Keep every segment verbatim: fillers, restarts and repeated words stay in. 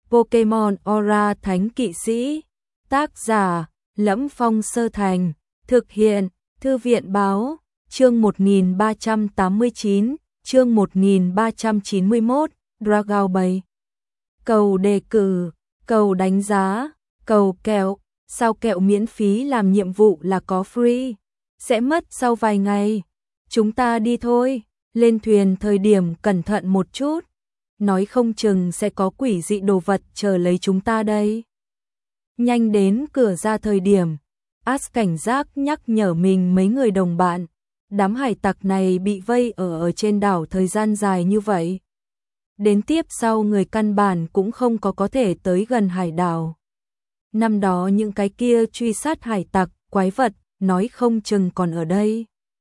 Pokemon Aura Thánh Kỵ Sĩ. Tác giả: Lẫm Phong Sơ Thành. Thực hiện: Thư viện báo. Chương một nghìn ba trăm tám mươi chín, chương một nghìn ba trăm chín mươi mốt, Dragon bảy. Cầu đề cử, cầu đánh giá, cầu kẹo, sao kẹo miễn phí làm nhiệm vụ là có free, sẽ mất sau vài ngày. Chúng ta đi thôi, lên thuyền thời điểm cẩn thận một chút, nói không chừng sẽ có quỷ dị đồ vật chờ lấy chúng ta đây. Nhanh đến cửa ra thời điểm, Ash cảnh giác nhắc nhở mình mấy người đồng bạn, đám hải tặc này bị vây ở ở trên đảo thời gian dài như vậy. Đến tiếp sau người căn bản cũng không có có thể tới gần hải đảo. Năm đó những cái kia truy sát hải tặc, quái vật, nói không chừng còn ở đây.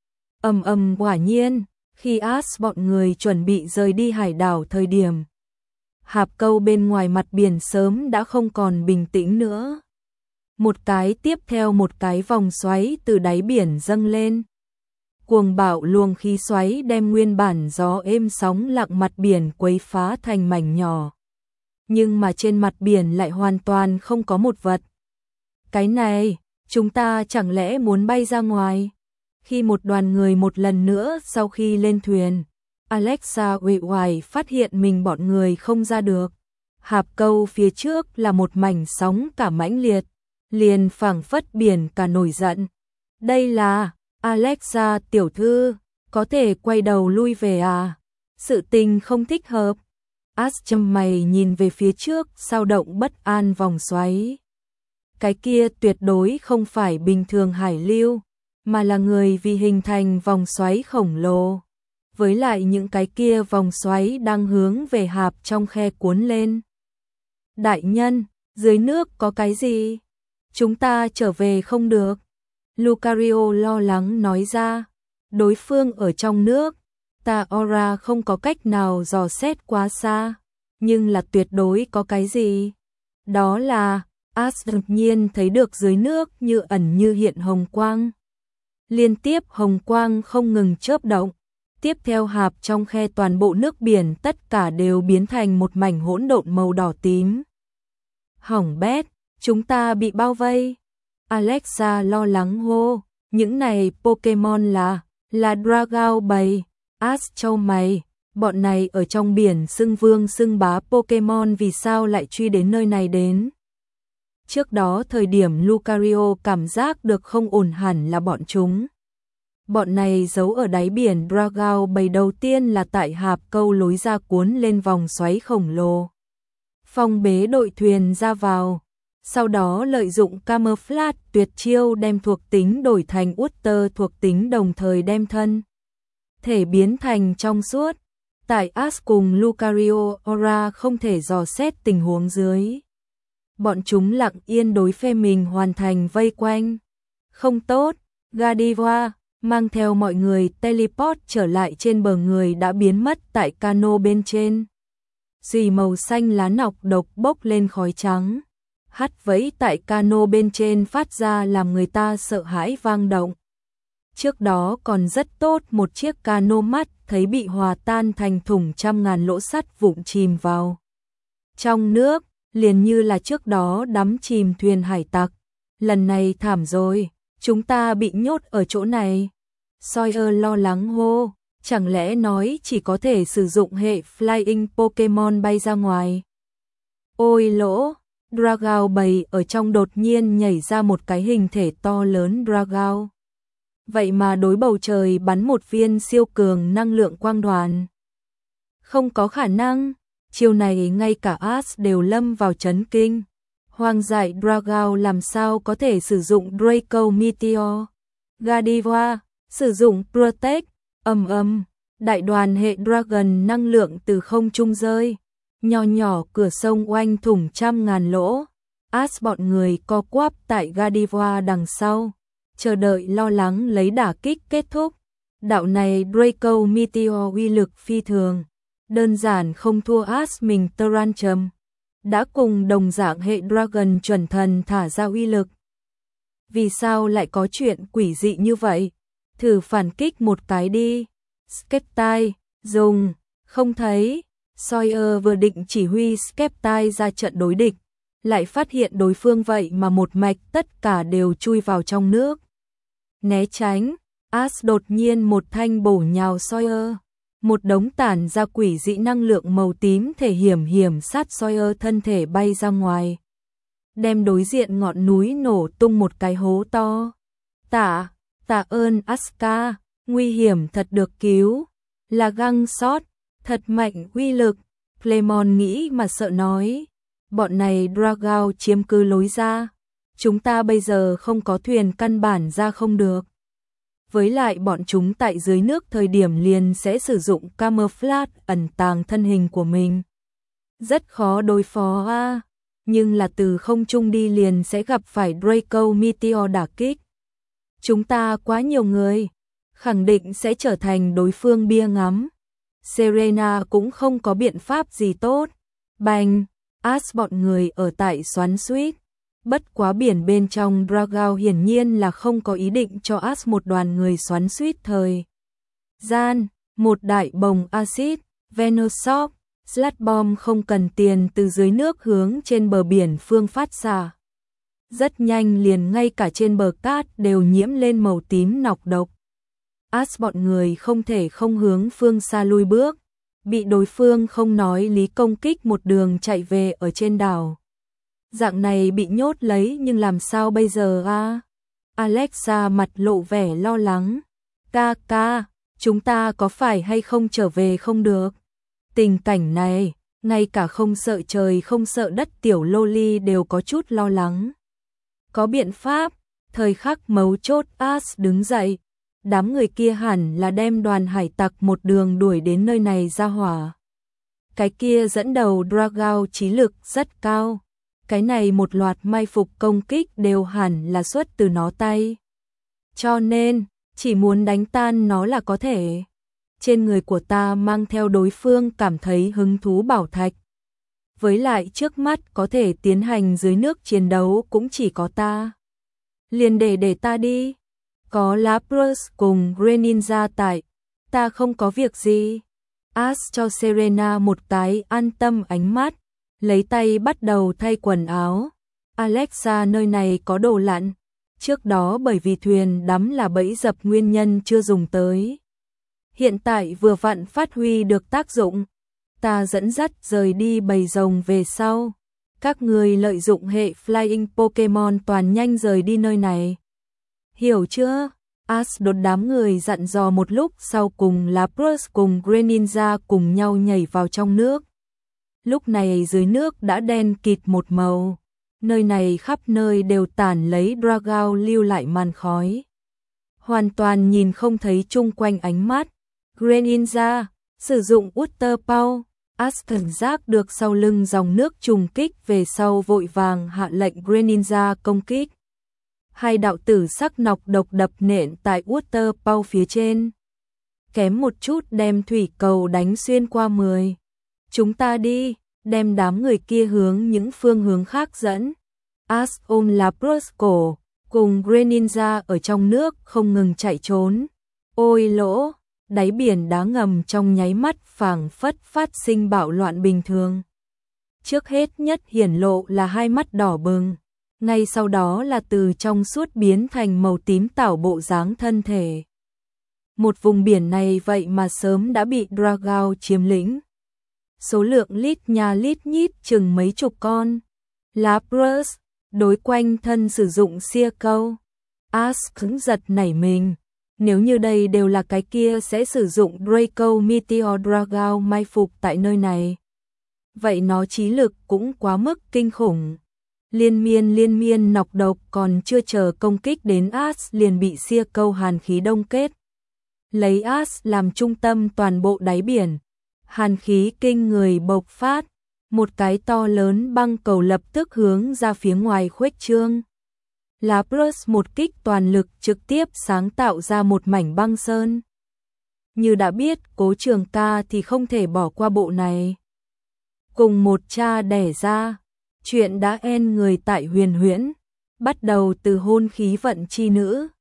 Ầm ầm, quả nhiên, khi Ash bọn người chuẩn bị rời đi hải đảo thời điểm, hạp câu bên ngoài mặt biển sớm đã không còn bình tĩnh nữa. Một cái tiếp theo một cái vòng xoáy từ đáy biển dâng lên. Cuồng bạo luồng khí xoáy đem nguyên bản gió êm sóng lặng mặt biển quấy phá thành mảnh nhỏ. Nhưng mà trên mặt biển lại hoàn toàn không có một vật. Cái này, chúng ta chẳng lẽ muốn bay ra ngoài? Khi một đoàn người một lần nữa sau khi lên thuyền, Alexa uể oải phát hiện mình bọn người không ra được. Hạp câu phía trước là một mảnh sóng cả mãnh liệt, liền phảng phất biển cả nổi giận. Đây là... Alexa tiểu thư, có thể quay đầu lui về à? Sự tình không thích hợp. Ash châm mày nhìn về phía trước, sao động bất an vòng xoáy. Cái kia tuyệt đối không phải bình thường hải lưu, mà là người vì hình thành vòng xoáy khổng lồ. Với lại những cái kia vòng xoáy đang hướng về hạp trong khe cuốn lên. Đại nhân, dưới nước có cái gì? Chúng ta trở về không được. Lucario lo lắng nói ra, đối phương ở trong nước, ta Aura không có cách nào dò xét quá xa, nhưng là tuyệt đối có cái gì. Đó là, Ash đột nhiên thấy được dưới nước như ẩn như hiện hồng quang. Liên tiếp hồng quang không ngừng chớp động, tiếp theo hạp trong khe toàn bộ nước biển tất cả đều biến thành một mảnh hỗn độn màu đỏ tím. Hỏng bét, chúng ta bị bao vây. Alexa lo lắng hô, những này Pokemon là, là Dragon bảy. Ash châu mày, bọn này ở trong biển xưng vương xưng bá Pokemon vì sao lại truy đến nơi này đến. Trước đó thời điểm Lucario cảm giác được không ổn hẳn là bọn chúng. Bọn này giấu ở đáy biển Dragon bảy đầu tiên là tại hạp câu lối ra cuốn lên vòng xoáy khổng lồ. Phong bế đội thuyền ra vào. Sau đó lợi dụng camouflage tuyệt chiêu đem thuộc tính đổi thành Water thuộc tính đồng thời đem thân thể biến thành trong suốt. Tại Ash cùng Lucario Aura không thể dò xét tình huống dưới. Bọn chúng lặng yên đối phe mình hoàn thành vây quanh. Không tốt, Godiva mang theo mọi người teleport trở lại trên bờ, người đã biến mất tại cano bên trên. Dì màu xanh lá nọc độc bốc lên khói trắng. Hắt vẫy tại cano bên trên phát ra làm người ta sợ hãi vang động. Trước đó còn rất tốt một chiếc cano mắt thấy bị hòa tan thành thùng trăm ngàn lỗ sắt vụn chìm vào trong nước, liền như là trước đó đắm chìm thuyền hải tặc. Lần này thảm rồi, chúng ta bị nhốt ở chỗ này. Sawyer lo lắng hô, chẳng lẽ nói chỉ có thể sử dụng hệ Flying Pokemon bay ra ngoài? Ôi lỗ! Dragon bảy ở trong đột nhiên nhảy ra một cái hình thể to lớn Dragon. Vậy mà đối bầu trời bắn một viên siêu cường năng lượng quang đoàn. Không có khả năng, chiều này ngay cả Ash đều lâm vào chấn kinh. Hoang dại Dragon làm sao có thể sử dụng Draco Meteor? Godiva, sử dụng Protect, ầm ầm, đại đoàn hệ Dragon năng lượng từ không trung rơi. Nhỏ nhỏ cửa sông oanh thủng trăm ngàn lỗ. Ash bọn người co quắp tại Godiva đằng sau, chờ đợi lo lắng lấy đả kích kết thúc. Đạo này Draco Meteor uy lực phi thường, đơn giản không thua Ash mình Tyranium. Đã cùng đồng dạng hệ Dragon chuẩn thần thả ra uy lực. Vì sao lại có chuyện quỷ dị như vậy? Thử phản kích một cái đi. Skeptile, dùng, không thấy. Sawyer vừa định chỉ huy Skeptile ra trận đối địch, lại phát hiện đối phương vậy mà một mạch tất cả đều chui vào trong nước. Né tránh, Ash đột nhiên một thanh bổ nhào Sawyer. Một đống tản ra quỷ dị năng lượng màu tím thể hiểm hiểm sát Sawyer, thân thể bay ra ngoài, đem đối diện ngọn núi nổ tung một cái hố to. Tạ, tạ ơn Asuka, nguy hiểm thật được cứu, là găng sót, thật mạnh uy lực. Clemon nghĩ mà sợ nói, bọn này Dragao chiếm cứ lối ra, chúng ta bây giờ không có thuyền căn bản ra không được. Với lại bọn chúng tại dưới nước thời điểm liền sẽ sử dụng camouflage ẩn tàng thân hình của mình. Rất khó đối phó a, à, nhưng là từ không trung đi liền sẽ gặp phải Draco Meteor đả kích. Chúng ta quá nhiều người, khẳng định sẽ trở thành đối phương bia ngắm. Serena cũng không có biện pháp gì tốt. Bành, Ash bọn người ở tại xoắn xuýt. Bất quá biển bên trong Dragao hiển nhiên là không có ý định cho Ash một đoàn người xoắn xuýt thời gian. Một đại bồng axit, Venoshock, Sludge Bomb không cần tiền từ dưới nước hướng trên bờ biển phương phát xạ. Rất nhanh liền ngay cả trên bờ cát đều nhiễm lên màu tím nọc độc. Ash bọn người không thể không hướng phương xa lui bước, bị đối phương không nói lý công kích một đường chạy về ở trên đảo. Dạng này bị nhốt lấy nhưng làm sao bây giờ a? À? Alexa mặt lộ vẻ lo lắng. Ca ca, chúng ta có phải hay không trở về không được? Tình cảnh này, ngay cả không sợ trời không sợ đất tiểu loli đều có chút lo lắng. Có biện pháp, thời khắc mấu chốt Ash đứng dậy. Đám người kia hẳn là đem đoàn hải tặc một đường đuổi đến nơi này ra hỏa. Cái kia dẫn đầu Dragao trí lực rất cao. Cái này một loạt mai phục công kích đều hẳn là xuất từ nó tay. Cho nên, chỉ muốn đánh tan nó là có thể. Trên người của ta mang theo đối phương cảm thấy hứng thú bảo thạch. Với lại trước mắt có thể tiến hành dưới nước chiến đấu cũng chỉ có ta. Liền để để ta đi. Có Lapras cùng Greninja tại, ta không có việc gì. Ash cho Serena một cái an tâm ánh mắt, lấy tay bắt đầu thay quần áo. Alexa, nơi này có đồ lặn, trước đó bởi vì thuyền đắm là bẫy dập nguyên nhân chưa dùng tới. Hiện tại vừa vặn phát huy được tác dụng, ta dẫn dắt rời đi bầy rồng về sau. Các người lợi dụng hệ Flying Pokemon toàn nhanh rời đi nơi này. Hiểu chưa? Ash đột đám người dặn dò một lúc sau cùng Lapras cùng Greninja cùng nhau nhảy vào trong nước. Lúc này dưới nước đã đen kịt một màu. Nơi này khắp nơi đều tản lấy Dragao lưu lại màn khói. Hoàn toàn nhìn không thấy chung quanh ánh mắt. Greninja, sử dụng Water Power. Ash cảm giác được sau lưng dòng nước trùng kích về sau vội vàng hạ lệnh Greninja công kích. Hai đạo tử sắc nọc độc đập nện tại Water Power phía trên. Kém một chút đem thủy cầu đánh xuyên qua mười. Chúng ta đi, đem đám người kia hướng những phương hướng khác dẫn. Ash ôm Lapras cổ, cùng Greninja ở trong nước không ngừng chạy trốn. Ôi lỗ, đáy biển đá ngầm trong nháy mắt phảng phất phát sinh bạo loạn bình thường. Trước hết nhất hiển lộ là hai mắt đỏ bừng. Ngay sau đó là từ trong suốt biến thành màu tím tảo bộ dáng thân thể. Một vùng biển này vậy mà sớm đã bị Dragao chiếm lĩnh. Số lượng lít nhà lít nhít chừng mấy chục con. Lapras, đối quanh thân sử dụng xia câu. Ash cứng giật nảy mình. Nếu như đây đều là cái kia sẽ sử dụng Draco Meteor Dragao mai phục tại nơi này. Vậy nó trí lực cũng quá mức kinh khủng. Liên miên liên miên nọc độc còn chưa chờ công kích đến Ash liền bị xia câu hàn khí đông kết. Lấy Ash làm trung tâm toàn bộ đáy biển. Hàn khí kinh người bộc phát. Một cái to lớn băng cầu lập tức hướng ra phía ngoài khuếch trương. Lapras một kích toàn lực trực tiếp sáng tạo ra một mảnh băng sơn. Như đã biết Cố Trường Ca thì không thể bỏ qua bộ này. Cùng một cha đẻ ra. Chuyện đã en người tại huyền huyễn, bắt đầu từ hôn khí vận chi nữ.